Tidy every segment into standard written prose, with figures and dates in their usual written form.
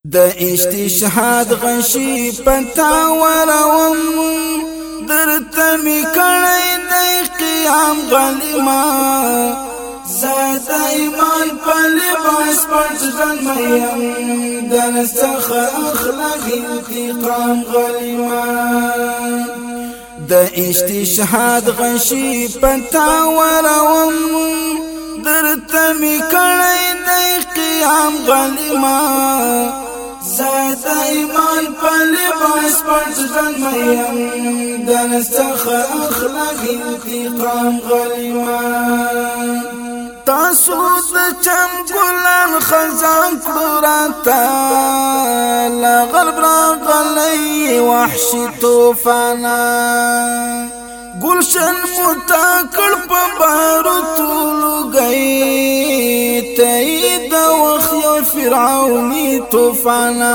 د استشهاد غشي پتا وروم درته می کړی د قیام غلیما زاد ایمان په لباس پټ ځنیم درڅخه اخلاق انتقام غلیما د استشهاد غشي پتا وروم درته می کړی د قیام غلیما زاد ایمان په لباس پټ ځنیم درڅخه اخلاق انتقام غلیما تاسو د چم ګلان خزان کړو راته لغرب راغلی وحشي طوفانا گلشن متاکړ په بارو طولو گئی تید وخی فرعونی طوفانا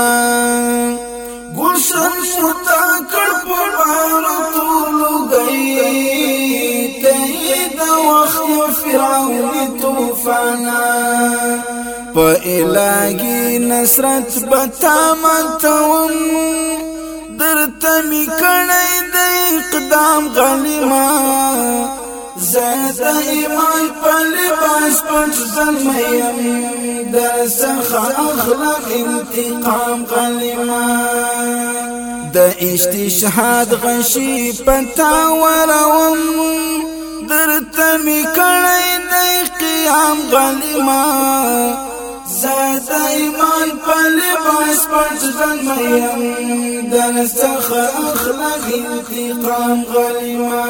گلشن متاکړ په بارو طولو گئی تید وخی فرعونی طوفانا په الهی نصرت بتامتوم درته می کړی د اقدام غلیما زاد ایمان په لباس پټ ځنیم درڅخه اخلاق انتقام غلیما د استشهاد غشي پتا وروم درته می کړی د قیام غلیما زاد ایمان په لباس پټ ځنیم درڅخه اخلاق انتقام غلیما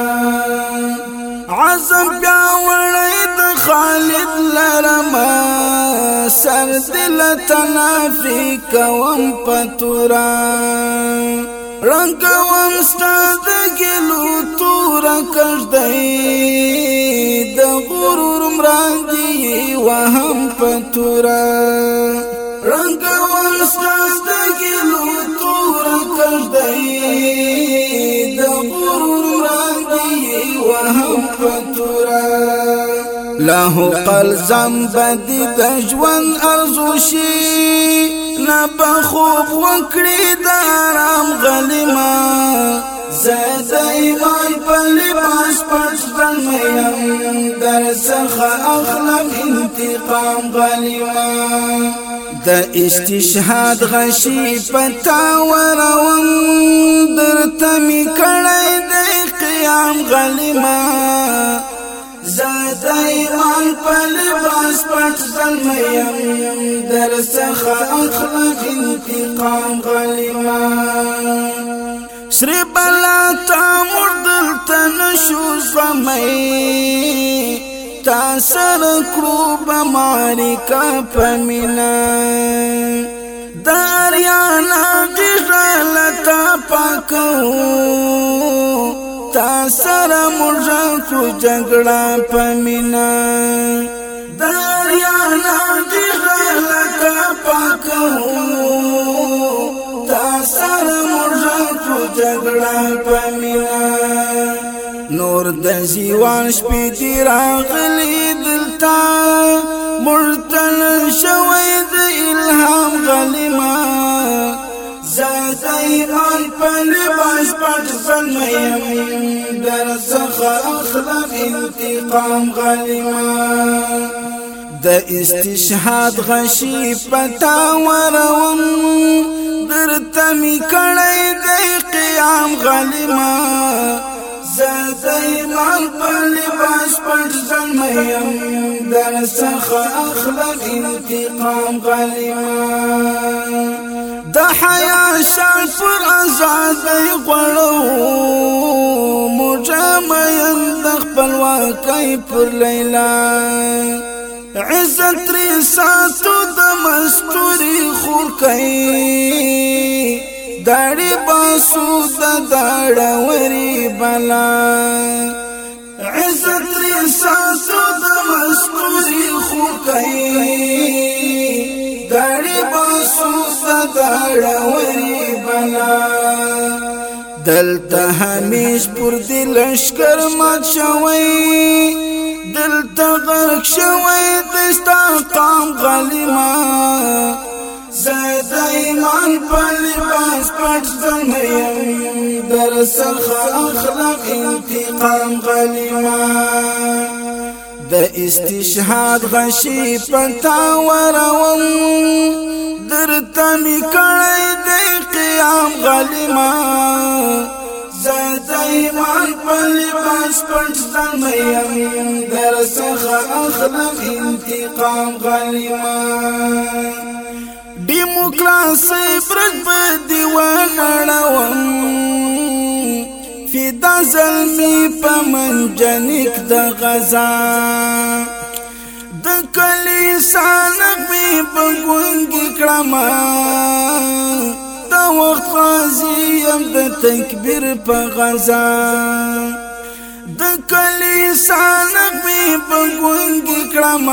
عزم پیاوړی د خالد لرما سر دل تنافي کوم پتورا رنگوم ستاد ګلو تور کړدای د غرور مراندي وهم پتورا رنگوم ستاد ګلو تور کړدای د غرور مراندي وهم پتورا له قلزم بدی د ژوند ارزو شي نبخوب وکړي د آرام غلیما زاد ایمان په لباس پټ ځنیم درڅخه اخلاق انتقام غلیما د استشهاد غشي پتا وروم درته می کړی د قیام غلیما زاد ایمان په لباس پټ ځنیم درڅخه اخلاق انتقام غلیما سری بلا تا مردل تنشو زمی تا سر کړو بماریکا پمینا داریانا غیرالتا پاکو تا سر مرجکو جگڑا پمینا داریانا غیرالتا پاکو تا سر مرجکو جگڑا پمینا نور د زیوان شپې دی راغلی دلتا مرتل شوی د الهام غلیما زاد ایمان په لباس پټ ځنیم درڅخه اخلاق انتقام غلیما د استشهاد غشي پتا وروم درته می کړی د قیام غلیما زاد ایمان په لباس پټ ځنیم درڅخه اخلاق انتقام غلیما د حیا شال پر آزاد غړو مجامین د خپلواکۍ پر لیلا عزت رساتو د مستوري خور کوي داړي باسو د داړوري بلا عزت رساتو د مستوري خور کوي داړي باسو د داړوري بلا دلته همیش پر دل لشکر مات شوی دلته غرق شوی دستا قام غلیما زاد ایمان په لباس پټ زمیم در څخه اخلاق انتقام غلیمان د استشهاد غشي پتا وروم درته می کړی د قیام غلیمان زاد ایمان په لباس پټ زمیم در څخه اخلاق انتقام غلیمان ډیموکراسي برج په دیوان اړوم فدا ظلمي په منجنیک د غزا د کلیسا نغمې په ګونګي کړم د وخت قاضي یم د تکبیر په غزا د کلیسا نغمې په ګونګي کړم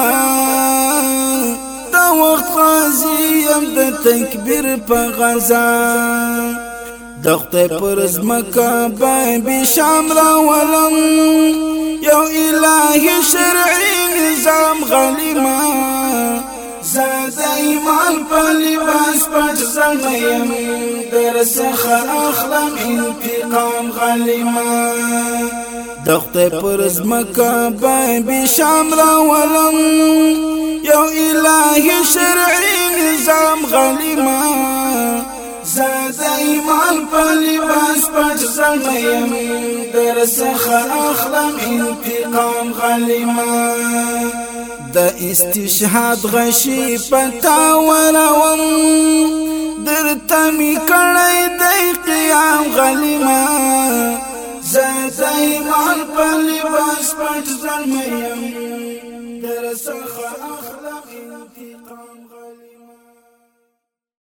د وخت قاضي یم د تکبیر په غزا د خدای پر ځمکه به شام راولم یو الهي شرعي نظام غلیمان زاد ایمان په لباس پټ زمیم در څخه اخلم انتقام غلیمان د خدای پر ځمکه به شام راولم یو الهي شرعي نظام غلیمان زاد ایمان په لباس پټ زمیم در څخه اخلم انتقام غلیمان د استشهاد غشي پتا وروم درته می کړی د قیام غلیمان زاد ایمان په لباس پټ زمیم